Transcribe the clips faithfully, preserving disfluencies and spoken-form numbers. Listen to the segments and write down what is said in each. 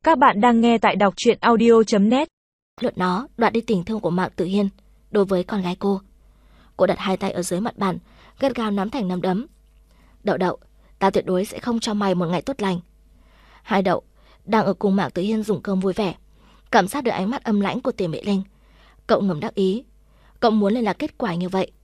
Các bạn đang nghe tại đọc truyện audio chấm net. Luận nó đoạt đi tình thương của Mạc Tử Hiên đối với con gái cô. Cô đặt hai tay ở dưới mặt bàn, gắt gao nắm thành nắm đấm. Đậu Đậu, tao tuyệt đối sẽ không cho mày một ngày tốt lành. Hai Đậu đang ở cùng Mạc Tử Hiên dùng cơm vui vẻ, cảm giác được ánh mắt âm lãnh của Tiền Mỹ Linh. Cậu ngầm đắc ý, cậu muốn lên là kết quả như vậy.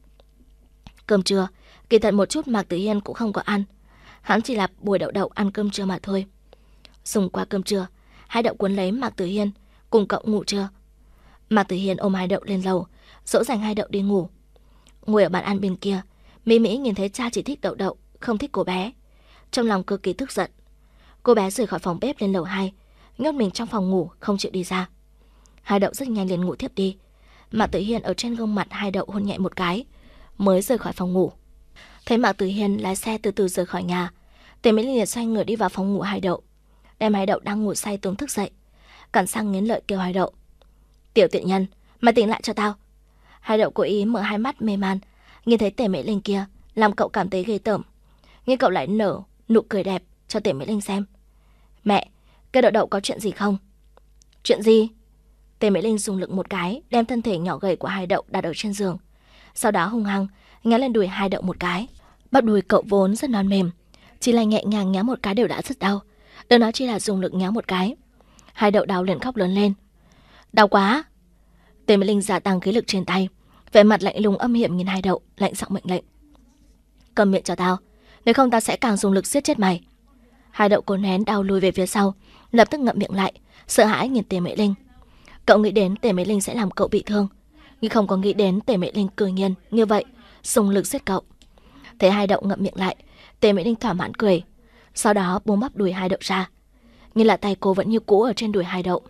Cơm trưa, kỳ thật một chút Mạc Tử Hiên cũng không có ăn. Hắn chỉ là bồi Đậu Đậu ăn cơm trưa mà thôi. Dùng qua cơm trưa, Hai Đậu cuốn lấy Mạc Tử Hiên cùng cậu ngủ trưa. Mạc Tử Hiên ôm Hai Đậu lên lầu, dỗ dành Hai Đậu đi ngủ. Ngồi ở bàn ăn bên kia, Mỹ Mỹ nhìn thấy cha chỉ thích Đậu Đậu, không thích cô bé, trong lòng cực kỳ tức giận. Cô bé rời khỏi phòng bếp lên lầu hai, nhốt mình trong phòng ngủ không chịu đi ra. Hai Đậu rất nhanh liền ngủ thiếp đi. Mạc Tử Hiên ở trên gương mặt Hai Đậu hôn nhẹ một cái, mới rời khỏi phòng ngủ. Thấy Mạc Tử Hiên lái xe từ từ rời khỏi nhà, Tiền Mỹ Linh liền xoay người đi vào phòng ngủ Hai Đậu, đem Hai Đậu đang ngủ say tốn thức dậy, cắn răng nghiến lợi kêu Hai Đậu: "Tiểu tiện nhân, mày tỉnh lại cho tao!" Hai Đậu cố ý mở hai mắt mê man, nhìn thấy Tề Mỹ Linh kia, làm cậu cảm thấy ghê tởm. Nhưng cậu lại nở nụ cười đẹp cho Tề Mỹ Linh xem. "Mẹ, cái Đậu Đậu có chuyện gì không?" "Chuyện gì?" Tề Mỹ Linh dùng lực một cái, đem thân thể nhỏ gầy của Hai Đậu đặt ở trên giường, sau đó hung hăng nhá lên đùi Hai Đậu một cái. Bắp đùi cậu vốn rất non mềm, chỉ là nhẹ nhàng nhá một cái đều đã rất đau, đừng nói chỉ là dùng lực nhá một cái. Hai Đậu đau liền khóc lớn lên. "Đau quá!" Tề Mỹ Linh gia tăng khí lực trên tay, vẻ mặt lạnh lùng âm hiểm nhìn Hai Đậu, lạnh giọng mệnh lệnh: "Cầm miệng cho tao, nếu không tao sẽ càng dùng lực giết chết mày." Hai Đậu cố nén đau lùi về phía sau, lập tức ngậm miệng lại, sợ hãi nhìn Tề Mỹ Linh. Cậu nghĩ đến Tề Mỹ Linh sẽ làm cậu bị thương, nhưng không có nghĩ đến Tề Mỹ Linh cười nhiên như vậy, dùng lực giết cậu. Thấy Hai Đậu ngậm miệng lại, Tề Mỹ Linh thỏa mãn cười, sau đó buông bắp đùi Hai Đậu ra, nhưng là tay cô vẫn như cũ ở trên đùi Hai Đậu.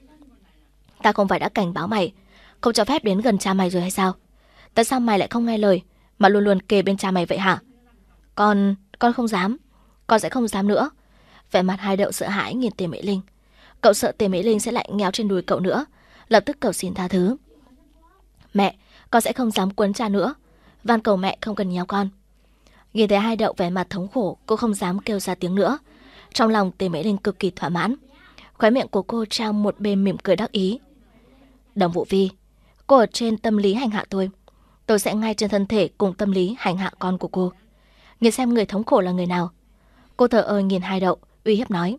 "Ta không phải đã cảnh báo mày không cho phép đến gần cha mày rồi hay sao? Tại sao mày lại không nghe lời mà luôn luôn kề bên cha mày vậy hả?" Con, con không dám, con sẽ không dám nữa." Vẻ mặt Hai Đậu sợ hãi nhìn Tề Mỹ Linh. Cậu sợ Tề Mỹ Linh sẽ lại nhéo trên đùi cậu nữa, lập tức cầu xin tha thứ. "Mẹ, con sẽ không dám quấn cha nữa, van cầu mẹ không cần nhéo con." Nhìn thấy Hai Đậu vẻ mặt thống khổ, cô không dám kêu ra tiếng nữa. Trong lòng Tề Mỹ Linh cực kỳ thỏa mãn, khóe miệng của cô trao một bên mỉm cười đắc ý. "Đồng Vũ Vi, cô ở trên tâm lý hành hạ tôi, tôi sẽ ngay trên thân thể cùng tâm lý hành hạ con của cô. Nhìn xem người thống khổ là người nào." Cô thờ ơ nhìn Hai Đậu, uy hiếp nói: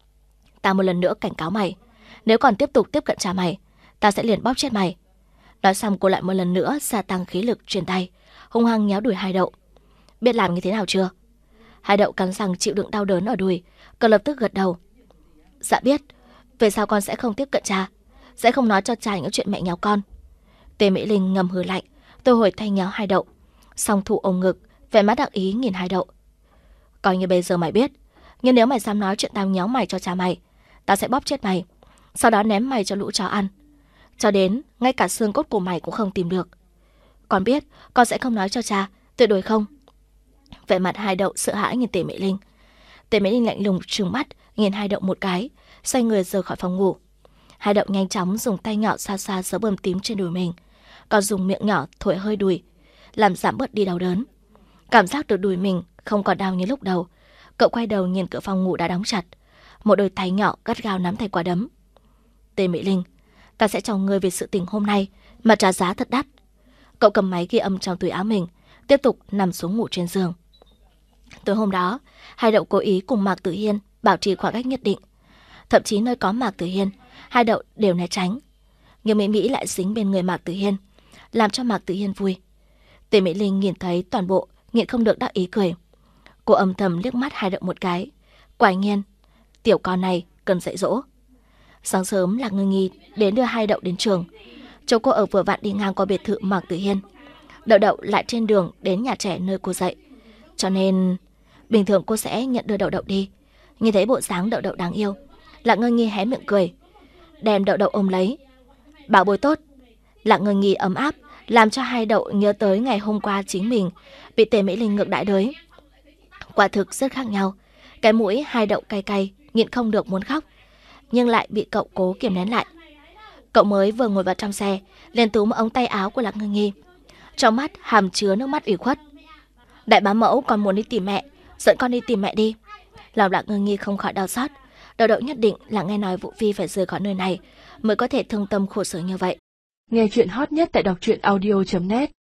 "Ta một lần nữa cảnh cáo mày, nếu còn tiếp tục tiếp cận cha mày, ta sẽ liền bóp chết mày." Nói xong cô lại một lần nữa gia tăng khí lực trên tay, hung hăng nhéo đùi Hai Đậu. "Biết làm như thế nào chưa?" Hai Đậu cắn răng chịu đựng đau đớn ở đùi, cậu lập tức gật đầu. "Dạ biết, về sau con sẽ không tiếp cận cha, sẽ không nói cho cha những chuyện mẹ nhéo con." Tề Mỹ Linh ngầm hừ lạnh, tôi hồi thay nhéo Hai Đậu, song thủ ôm ngực, vẻ mắt đắc ý nhìn Hai Đậu. "Coi như bây giờ mày biết, nhưng nếu mày dám nói chuyện tao nhéo mày cho cha mày, tao sẽ bóp chết mày, sau đó ném mày cho lũ chó ăn, cho đến ngay cả xương cốt của mày cũng không tìm được. Con biết, con sẽ không nói cho cha, tuyệt đối không." Vẻ mặt Hai Đậu sợ hãi nhìn Tề Mỹ Linh. Tề Mỹ Linh lạnh lùng trừng mắt nhìn Hai Đậu một cái, xoay người rời khỏi phòng ngủ. Hai Đậu nhanh chóng dùng tay nhỏ xoa xoa dấu bầm tím trên đùi mình, còn dùng miệng nhỏ thổi hơi đùi, làm giảm bớt đi đau đớn. Cảm giác được đùi mình không còn đau như lúc đầu, cậu quay đầu nhìn cửa phòng ngủ đã đóng chặt, một đôi tay nhỏ gắt gao nắm thành quả đấm. "Tề Mỹ Linh, ta sẽ cho ngươi vì sự tình hôm nay mà trả giá thật đắt." Cậu cầm máy ghi âm trong túi áo mình, tiếp tục nằm xuống ngủ trên giường. Tối hôm đó, Hai Đậu cố ý cùng Mạc Tử Hiên bảo trì khoảng cách nhất định, thậm chí nơi có Mạc Tử Hiên, Hai Đậu đều né tránh. Nhưng Mỹ Mỹ lại dính bên người Mạc Tử Hiên, làm cho Mạc Tử Hiên vui. Tề Mỹ Linh nhìn thấy toàn bộ, nhịn không được đắc ý cười. Cô âm thầm liếc mắt Hai Đậu một cái, quả nhiên tiểu con này cần dạy dỗ. Sáng sớm Lạc Ngưng Nhi đến đưa Hai Đậu đến trường. Chỗ cô ở vừa vặn đi ngang qua biệt thự Mạc Tử Hiên. Đậu Đậu lại trên đường đến nhà trẻ nơi cô dạy, cho nên bình thường cô sẽ nhận đưa Đậu Đậu đi. Nhìn thấy bộ dáng Đậu Đậu đáng yêu, Lạc Ngưng Nhi hé miệng cười, đem Đậu Đậu ôm lấy. "Bảo bối tốt." Lạc Ngưng Nhi ấm áp, làm cho Hai Đậu nhớ tới ngày hôm qua chính mình bị Tề Mỹ Linh ngược đãi đới. Quả thực rất khác nhau. Cái mũi Hai Đậu cay cay, nhịn không được muốn khóc, nhưng lại bị cậu cố kiềm nén lại. Cậu mới vừa ngồi vào trong xe, liền túm ống tay áo của Lạc Ngưng Nhi, trong mắt hàm chứa nước mắt ủy khuất. "Đại bá mẫu còn muốn đi tìm mẹ, dẫn con đi tìm mẹ đi." Lòng Lạc Ngưng Nhi không khỏi đau xót, Đậu đậu nhất định là nghe nói Vũ Phi phải rời khỏi nơi này mới có thể thương tâm khổ sở như vậy. Nghe chuyện hot nhất tại đọc truyện audio chấm net.